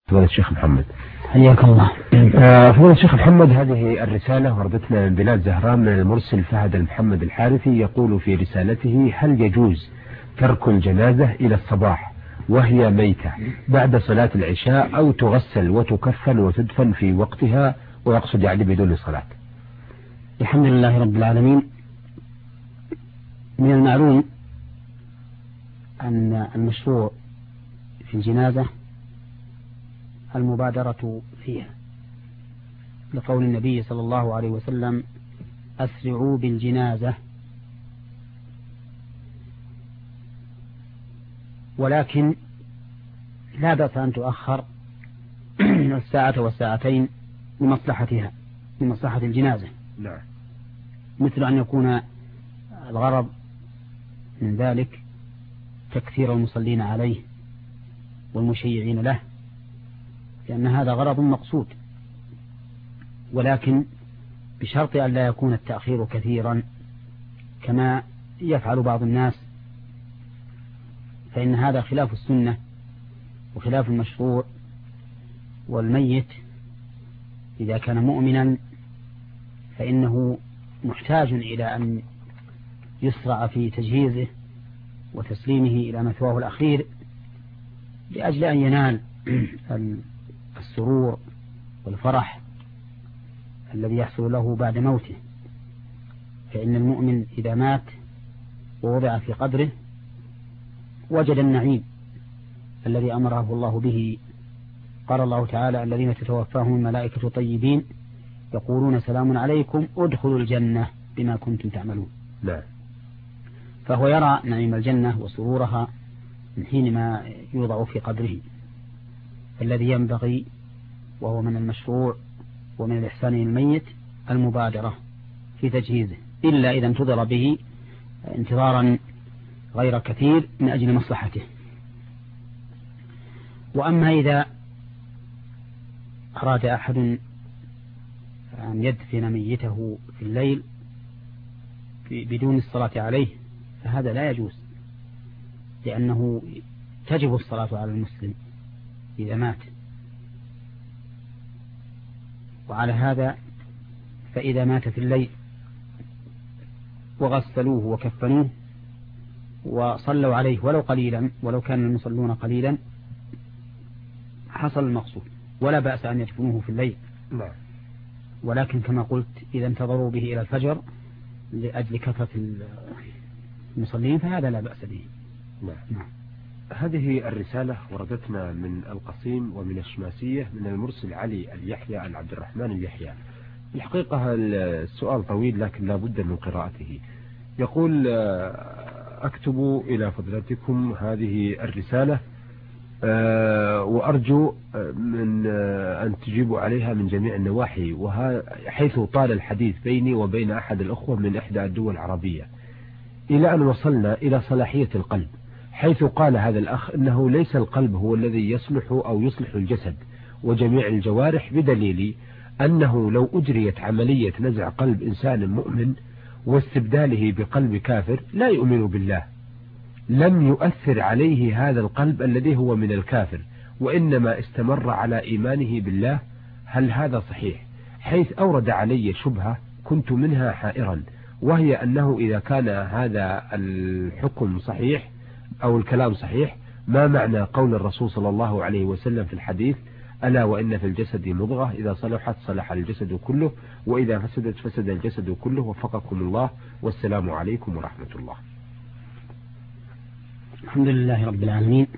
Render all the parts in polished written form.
فضيلة الشيخ محمد. حياك الله. فضيلة الشيخ محمد، هذه الرسالة وردتنا من بلاد زهران من المرسل فهد المحمد الحارثي، يقول في رسالته: هل يجوز ترك الجنازة إلى الصباح وهي ميتة بعد صلاة العشاء، أو تغسل وتكفن وتدفن في وقتها، ويقصد يعني بدون صلاة؟ الحمد لله رب العالمين. من المعلوم أن المشروع في الجنازة المبادرة فيها، لقول النبي صلى الله عليه وسلم: أسرعوا بالجنازة. ولكن لا بأس أن تؤخر الساعة والساعتين لمصلحتها، لمصلحة الجنازة. نعم. مثل أن يكون الغرض من ذلك تكثير المصلين عليه والمشيعين له، لأن هذا غرض مقصود، ولكن بشرط أن لا يكون التأخير كثيرا كما يفعل بعض الناس، فإن هذا خلاف السنة وخلاف المشروع. والميت إذا كان مؤمنا فإنه محتاج إلى أن يسرع في تجهيزه وتسليمه إلى مثواه الأخير، لأجل أن ينال السرور والفرح الذي يحصل له بعد موته. فإن المؤمن إذا مات ووضع في قبره وجد النعيم الذي أمره الله به. قال الله تعالى: الذين تتوفاهم الملائكة طيبين يقولون سلام عليكم ادخلوا الجنة بما كنتم تعملون. لا. فهو يرى نعيم الجنة وسرورها من حينما يوضع في قبره. الذي ينبغي وهو من المشروع ومن الإحسان للميت المبادرة في تجهيزه، إلا إذا انتظر به انتظارا غير كثير من أجل مصلحته. وأما إذا أراد أحد أن يدفن ميته في الليل بدون الصلاة عليه فهذا لا يجوز، لأنه تجب الصلاة على المسلم إذا مات. وعلى هذا فإذا مات في الليل وغسلوه وكفنوه وصلوا عليه ولو قليلا، ولو كان المصلون قليلا، حصل المقصود، ولا بأس أن يدفنوه في الليل. ولكن كما قلت إذا انتظروا به إلى الفجر لأجل كثرة المصلين فهذا لا بأس به. نعم. هذه الرسالة وردتنا من القصيم ومن الشماسية من المرسل علي اليحيى عبد الرحمن اليحيى. الحقيقة السؤال طويل لكن لا بد من قراءته. يقول: أكتب إلى فضلاتكم هذه الرسالة وأرجو من أن تجيبوا عليها من جميع النواحي، حيث طال الحديث بيني وبين أحد الأخوة من إحدى الدول العربية إلى أن وصلنا إلى صلاحية القلب، حيث قال هذا الأخ إنه ليس القلب هو الذي يصلح أو يصلح الجسد وجميع الجوارح، بدليل أنه لو أجريت عملية نزع قلب إنسان مؤمن واستبداله بقلب كافر لا يؤمن بالله لم يؤثر عليه هذا القلب الذي هو من الكافر، وإنما استمر على إيمانه بالله. هل هذا صحيح؟ حيث أورد علي شبهة كنت منها حائرا، وهي أنه إذا كان هذا الحكم صحيح أو الكلام صحيح، ما معنى قول الرسول صلى الله عليه وسلم في الحديث: ألا وإن في الجسد مضغة إذا صلحت صلح الجسد كله وإذا فسدت فسد الجسد كله. وفقكم الله، والسلام عليكم ورحمة الله. الحمد لله رب العالمين.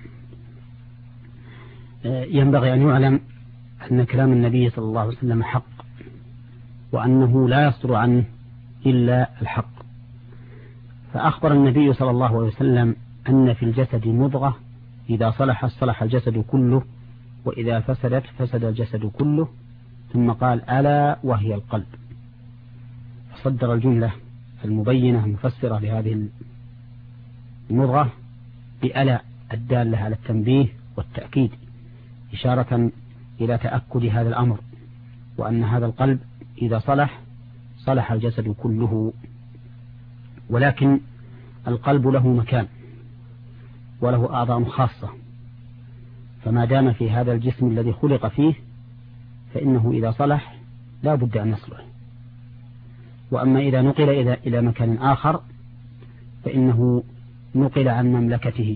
ينبغي أن يعلم أن كلام النبي صلى الله عليه وسلم حق، وأنه لا يصدر عنه إلا الحق. فأخبر النبي صلى الله عليه وسلم أن في الجسد مضغة إذا صلح صلح الجسد كله وإذا فسدت فسد الجسد كله، ثم قال: ألا وهي القلب. فصدر الجملة المبينة المفسرة لهذه المضغة بألا الدالة على التنبيه والتأكيد، إشارة إلى تأكد هذا الأمر، وأن هذا القلب إذا صلح صلح الجسد كله. ولكن القلب له مكان وله أعضاء خاصة، فما دام في هذا الجسم الذي خلق فيه فإنه إذا صلح لا بد أن يصلح. وأما إذا نقل إلى مكان آخر فإنه نقل عن مملكته،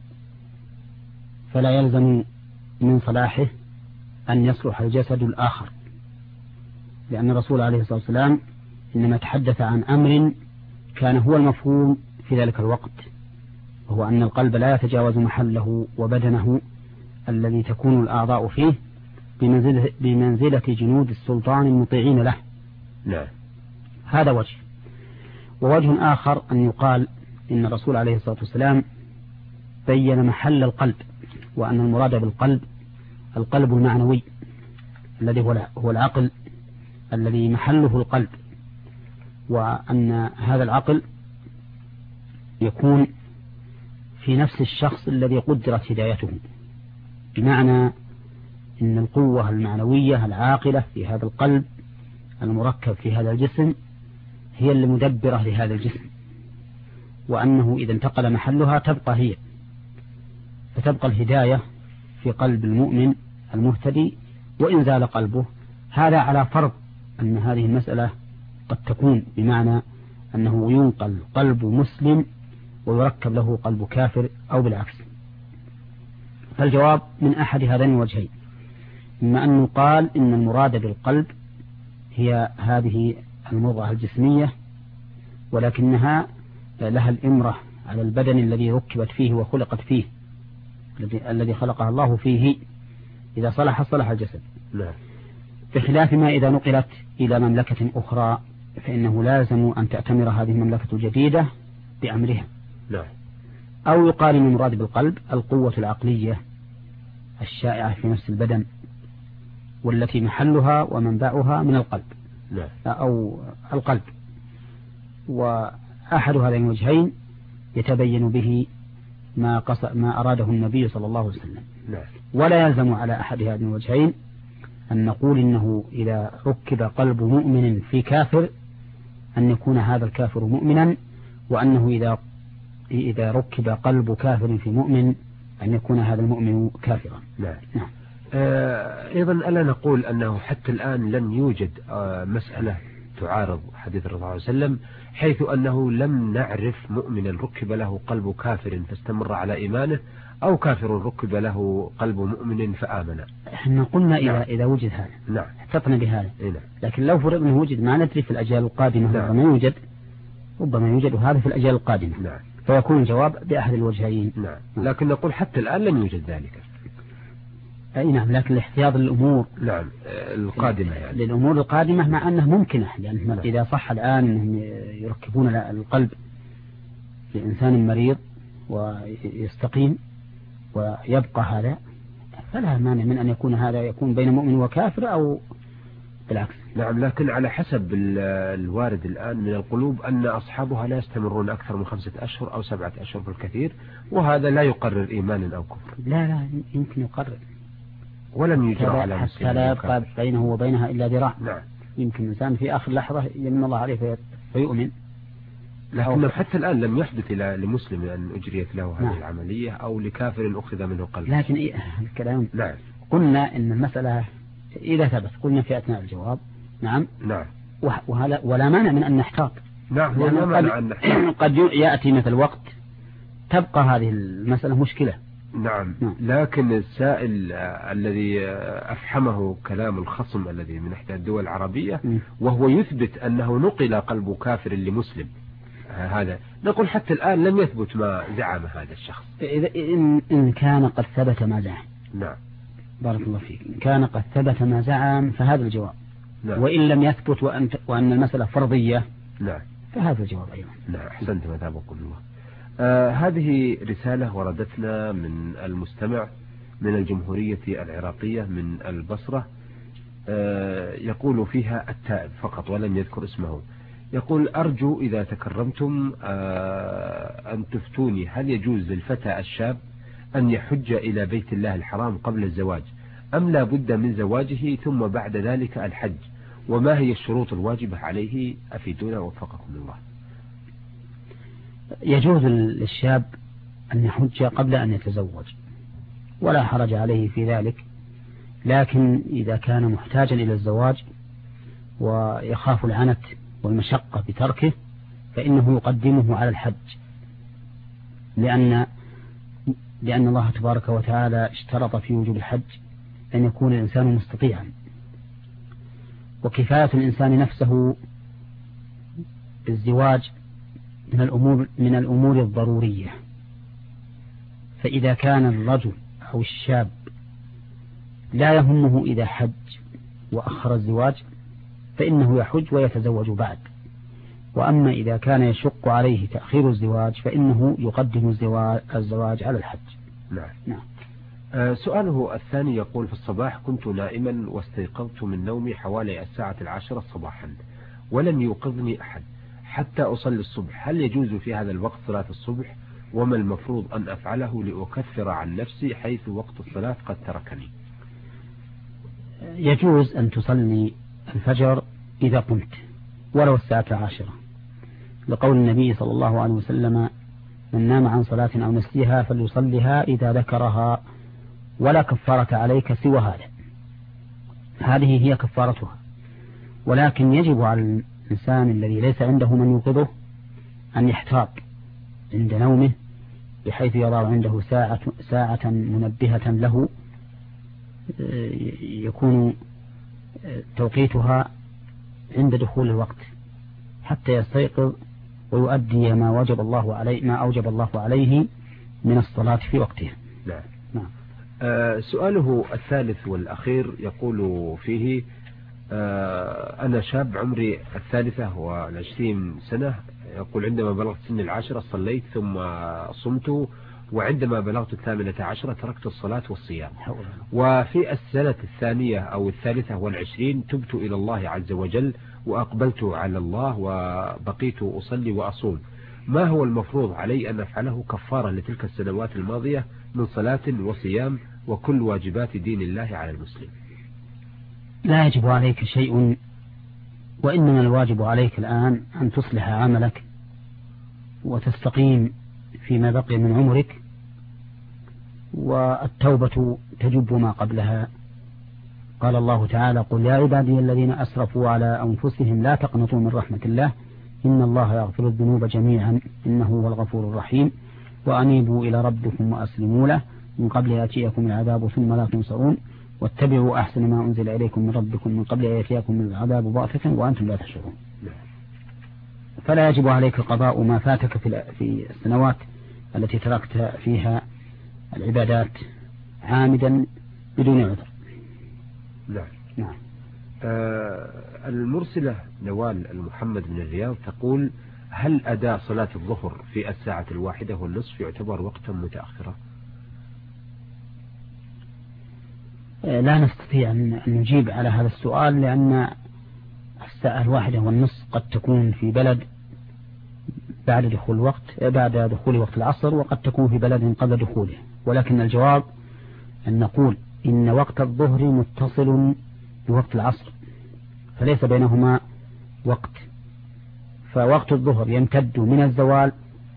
فلا يلزم من صلاحه أن يصلح الجسد الآخر، لأن الرسول عليه الصلاة والسلام إنما تحدث عن أمر كان هو المفهوم في ذلك الوقت، وهو أن القلب لا يتجاوز محله وبدنه الذي تكون الأعضاء فيه بمنزلة جنود السلطان المطيعين له. نعم. هذا وجه. ووجه آخر أن يقال إن الرسول عليه الصلاة والسلام بين محل القلب، وأن المراد بالقلب القلب المعنوي الذي هو العقل الذي محله القلب، وأن هذا العقل يكون في نفس الشخص الذي قدرت هدايته، بمعنى إن القوة المعنوية العاقلة في هذا القلب المركب في هذا الجسم هي المدبرة لهذا الجسم، وأنه إذا انتقل محلها تبقى هي، فتبقى الهداية في قلب المؤمن المهتدي وإن زال قلبه. هذا على فرض أن هذه المسألة قد تكون، بمعنى أنه ينقل قلب مسلم ويركب له قلب كافر أو بالعكس. فالجواب من أحد هذين الوجهين، إما أن يقال إن المراد بالقلب هي هذه المضغة الجسمية، ولكنها لها الإمرة على البدن الذي ركبت فيه وخلقت فيه، الذي خلقها الله فيه، إذا صلح صلح الجسد. لا. بخلاف ما إذا نقلت إلى مملكة أخرى فإنه لازم أن تأتمر هذه المملكة الجديدة بأمرها. لا. أو يقال إن المراد بالقلب القوة العقلية الشائعة في نفس البدن، والتي محلها ومنبعها من القلب. لا. أو القلب. وأحد هذين الوجهين يتبين به ما أراده النبي صلى الله عليه وسلم. لا. ولا يلزم على أحد هذين الوجهين أن نقول إنه إذا ركب قلب مؤمن في كافر أن يكون هذا الكافر مؤمنا، وأنه إذا ركب قلب كافر في مؤمن أن يكون هذا المؤمن كافرا. نعم. أيضا ألا نقول أنه حتى الآن لم يوجد مسألة تعارض حديث الرسول صلى الله عليه وسلم، حيث أنه لم نعرف مؤمنا ركب له قلب كافر فاستمر على إيمانه، أو كافر ركب له قلب مؤمن فآمن. احنا قلنا نعم. إذا وجد هذا. نعم. احتطنا بهذا. نعم. لكن لو فرضنا وجد ما ندري في الأجيال القادمة. نعم. ربما يوجد هذا في الأجيال القادمة. نعم. فيكون الجواب بأحد الوجهين. نعم. لكن نقول حتى الآن لم يوجد ذلك. أي نعم، لكن الاحتياط للأمور. نعم. القادمة يعني. للأمور القادمة، مع أنه ممكنة، لأن نعم. إذا صح الآن أنهم يركبون القلب لإنسان مريض ويستقيم ويبقى هذا، فلا مانع من أن يكون هذا يكون بين مؤمن وكافر أو بالعكس. نعم. لكن على حسب الوارد الآن من القلوب أن أصحابها لا يستمرون أكثر من 5 أشهر أو 7 أشهر بالكثير، وهذا لا يقرر إيمانا أو كفر. لا يمكن يقرر، ولم يجرى على حتى لا يبقى بينه وبينها إلا ذراع. نعم. يمكن الإنسان في آخر لحظة يمن الله عليه فيؤمن. لكنه حتى الآن لم يحدث لمسلم أن أجريت له هذه نعم. العملية، أو لكافر أخذ منه قلب. لكن الكلام. نعم. قلنا إن المسألة إذا ثبت، قلنا في أثناء الجواب نعم. نعم. ولا مانع من أن نحتاط. نعم. ولا مانع أن نحتاط. قد يأتي مثل وقت تبقى هذه المسألة مشكلة. نعم. لكن السائل الذي أفحمه كلام الخصم الذي من إحدى الدول العربية وهو يثبت أنه نقل قلب كافر لمسلم، هذا نقول حتى الآن لم يثبت ما زعم هذا الشخص. إن كان قد ثبت ما زعم. نعم. بارك الله فيك. إن كان قد ثبت ما زعم فهذا الجواب. نعم. وإن لم يثبت وأن المسألة فرضية. نعم. فهذا الجواب أيضا. نعم. أحسنت مثابكم الله. هذه رسالة وردتنا من المستمع من الجمهورية العراقية من البصرة، يقول فيها التائب فقط ولم يذكر اسمه. يقول: أرجو إذا تكرمتم أن تفتوني، هل يجوز للفتى الشاب أن يحج إلى بيت الله الحرام قبل الزواج، أم لا بد من زواجه ثم بعد ذلك الحج، وما هي الشروط الواجبة عليه؟ أفيدونا وفقكم الله. يجوز للشاب أن يحج قبل أن يتزوج، ولا حرج عليه في ذلك، لكن إذا كان محتاجا إلى الزواج ويخاف العنت والمشقة بتركه فإنه يقدمه على الحج، لأن الله تبارك وتعالى اشترط في وجوب الحج أن يكون الإنسان مستطيعا، وكفاية الإنسان نفسه بالزواج من الأمور الضرورية. فإذا كان الرجل أو الشاب لا يهمه إذا حج وأخر الزواج فإنه يحج ويتزوج بعد، وأما إذا كان يشق عليه تأخير الزواج فإنه يقدم الزواج على الحج. نعم. سؤاله الثاني يقول: في الصباح كنت نائما واستيقظت من نومي حوالي 10:00 صباحا ولم يوقظني أحد حتى أصلي الصبح، هل يجوز في هذا الوقت صلاة الصبح؟ وما المفروض أن أفعله لأكفر عن نفسي حيث وقت الصلاة قد تركني؟ يجوز أن تصلي الفجر إذا قمت ولو 10:00، لقول النبي صلى الله عليه وسلم: من نام عن صلاة أو نسيها فليصلها إذا ذكرها ولا كفارة عليك سوى هذا. هذه هي كفارتها، ولكن يجب على الإنسان الذي ليس عنده من يوقظه أن يحتاط عند نومه بحيث يضع عنده ساعة منبهة له يكون توقيتها عند دخول الوقت حتى يستيقظ ويؤدي ما أوجب الله عليه من الصلاة في وقتها. نعم. سؤاله الثالث والأخير يقول فيه: أنا شاب عمري 23 سنة، يقول عندما بلغت سن 10 صليت ثم صمت، وعندما بلغت 18 تركت الصلاة والصيام، وفي السنة الثانية أو 23 تبت إلى الله عز وجل وأقبلت على الله وبقيت أصلي وأصوم، ما هو المفروض علي أن أفعله كفارة لتلك السنوات الماضية من صلاة وصيام وكل واجبات دين الله على المسلم؟ لا يجب عليك شيء، وإنما الواجب عليك الآن أن تصلح عملك وتستقيم فيما بقي من عمرك، والتوبة تجب ما قبلها. قال الله تعالى: قل يا عبادي الذين أسرفوا على أنفسهم لا تقنطوا من رحمة الله إن الله يغفر الذنوب جميعا إنه هو الغفور الرحيم وأنيبوا إلى ربكم وأسلموا له من قبل يأتيكم العذاب ثم لا تنصرون واتبعوا أحسن ما أنزل إليكم من ربكم من قبل أن يأتيكم العذاب بغتة وأنتم لا تشعرون. فلا يجب عليك قضاء ما فاتك في السنوات التي تركت فيها العبادات عامدا بدون عذر. نعم. المرسلة نوال المحمد من الرياض تقول: هل أداء صلاة الظهر في 1:01 يعتبر وقتا متأخرا؟ لا نستطيع أن نجيب على هذا السؤال، لأن 1:01 قد تكون في بلد بعد دخول وقت العصر، وقد تكون في بلد قبل دخوله، ولكن الجواب أن نقول إن وقت الظهر متصل بوقت العصر فليس بينهما وقت، فوقت الظهر يمتد من الزوال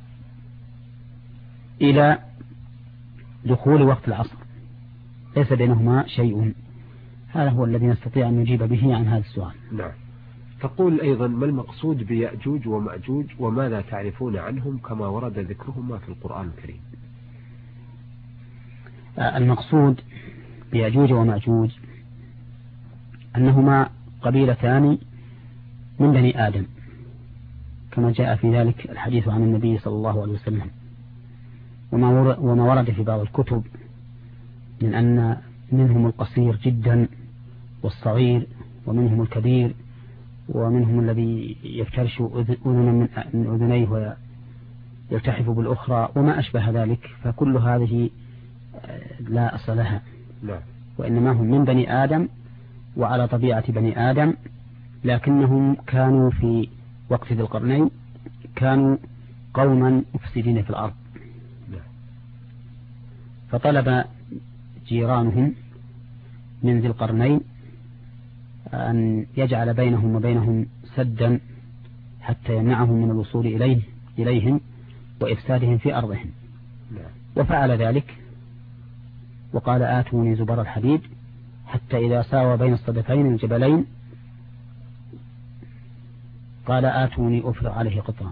إلى دخول وقت العصر، ليس بينهما شيء. هذا هو الذي نستطيع أن نجيب به عن هذا السؤال. نعم. تقول أيضا: ما المقصود بيأجوج ومأجوج وماذا تعرفون عنهم كما ورد ذكرهما في القرآن الكريم؟ المقصود بيأجوج ومأجوج أنهما قبيلتان من بني آدم كما جاء في ذلك الحديث عن النبي صلى الله عليه وسلم، وما ورد في بعض الكتب من أن منهم القصير جدا والصغير، ومنهم الكبير، ومنهم الذي يفترش أذنا من أذنيه ويلتحف بالأخرى وما أشبه ذلك، فكل هذه لا أصل لها، وإنما هم من بني آدم وعلى طبيعة بني آدم، لكنهم كانوا في وقت ذي القرنين كانوا قوما مفسدين في الأرض، فطلب جيرانهم من ذي القرنين أن يجعل بينهم وبينهم سدا حتى يمنعهم من الوصول إليهم وإفسادهم في أرضهم، وفعل ذلك وقال آتوني زبر الحديد حتى إذا ساوى بين الصدفين الجبلين قال آتوني أفرغ عليه قطرا،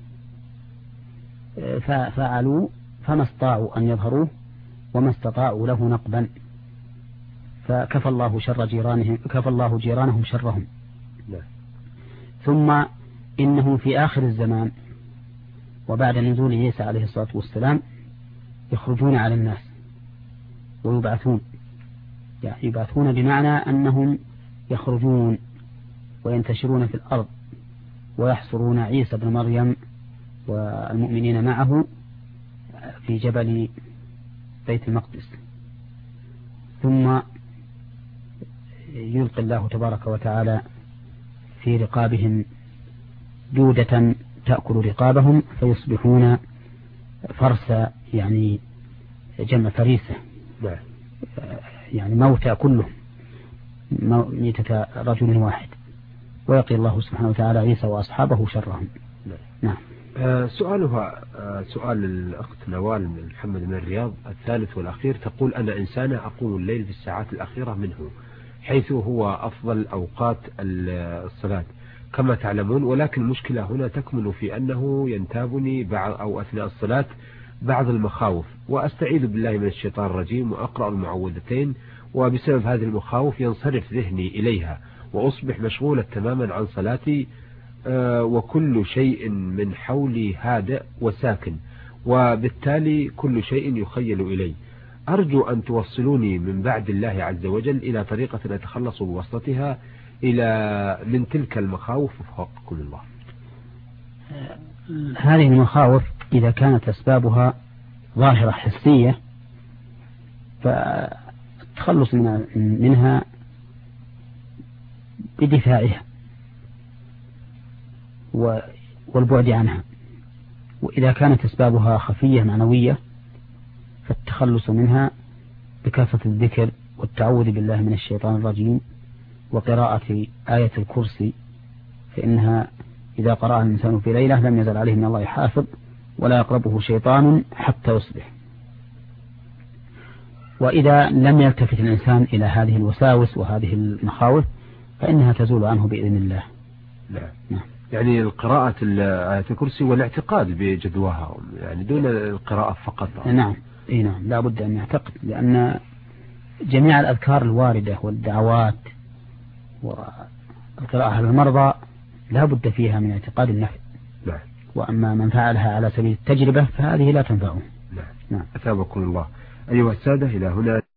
ففعلوا فما استطاعوا أن يظهروه وما استطاعوا له نقبا، فكفى الله جيرانهم شرهم. ثم إنهم في آخر الزمان وبعد نزول عيسى عليه الصلاة والسلام يخرجون على الناس ويبعثون، يعني يبعثون بمعنى أنهم يخرجون وينتشرون في الأرض ويحصرون عيسى بن مريم والمؤمنين معه في جبل بيت المقدس، ثم يلقي الله تبارك وتعالى في رقابهم جودة تأكل رقابهم فيصبحون فرس، يعني جمع فريسة، يعني موتى كلهم، ميتة رجل واحد، ويقي الله سبحانه وتعالى عيسى وأصحابه شرهم. نعم. سؤالها سؤال الأخت نوال من محمد من الرياض الثالث والأخير، تقول أنا إنسانة أقوم الليل في الساعات الأخيرة منه حيث هو أفضل أوقات الصلاة كما تعلمون، ولكن المشكلة هنا تكمن في أنه ينتابني أو أثناء الصلاة بعض المخاوف، وأستعيذ بالله من الشيطان الرجيم وأقرأ المعوذتين، وبسبب هذه المخاوف ينصرف ذهني إليها وأصبح مشغولا تماما عن صلاتي، وكل شيء من حولي هادئ وساكن، وبالتالي كل شيء يخيل إلي. أرجو أن توصلوني من بعد الله عز وجل إلى طريقة أتخلص بواسطتها من تلك المخاوف وفقكم الله. هذه المخاوف إذا كانت أسبابها ظاهرة حسية فالتخلص منها بدفاعها والبعد عنها، وإذا كانت أسبابها خفية معنوية فالتخلص منها بكثرة الذكر والتعوذ بالله من الشيطان الرجيم وقراءة آية الكرسي، فإنها إذا قرأها الإنسان في ليلة لم يزل عليه من الله حافظ ولا يقربه شيطان حتى يصبح. وإذا لم يلتفت الإنسان إلى هذه الوساوس وهذه المخاوف فإنها تزول عنه بإذن الله. نعم. يعني القراءة آية الكرسي والاعتقاد بجدواها، يعني دون القراءة فقط. نعم. نعم، لا بد أن يعتقد، لأن جميع الأذكار الواردة والدعوات والقراءة على المرضى لا بد فيها من اعتقاد النفع. نعم. وأما من فعلها على سبيل التجربة فهذه لا تنفعه. نعم. أثابكم الله. أيها السادة، إلى هنا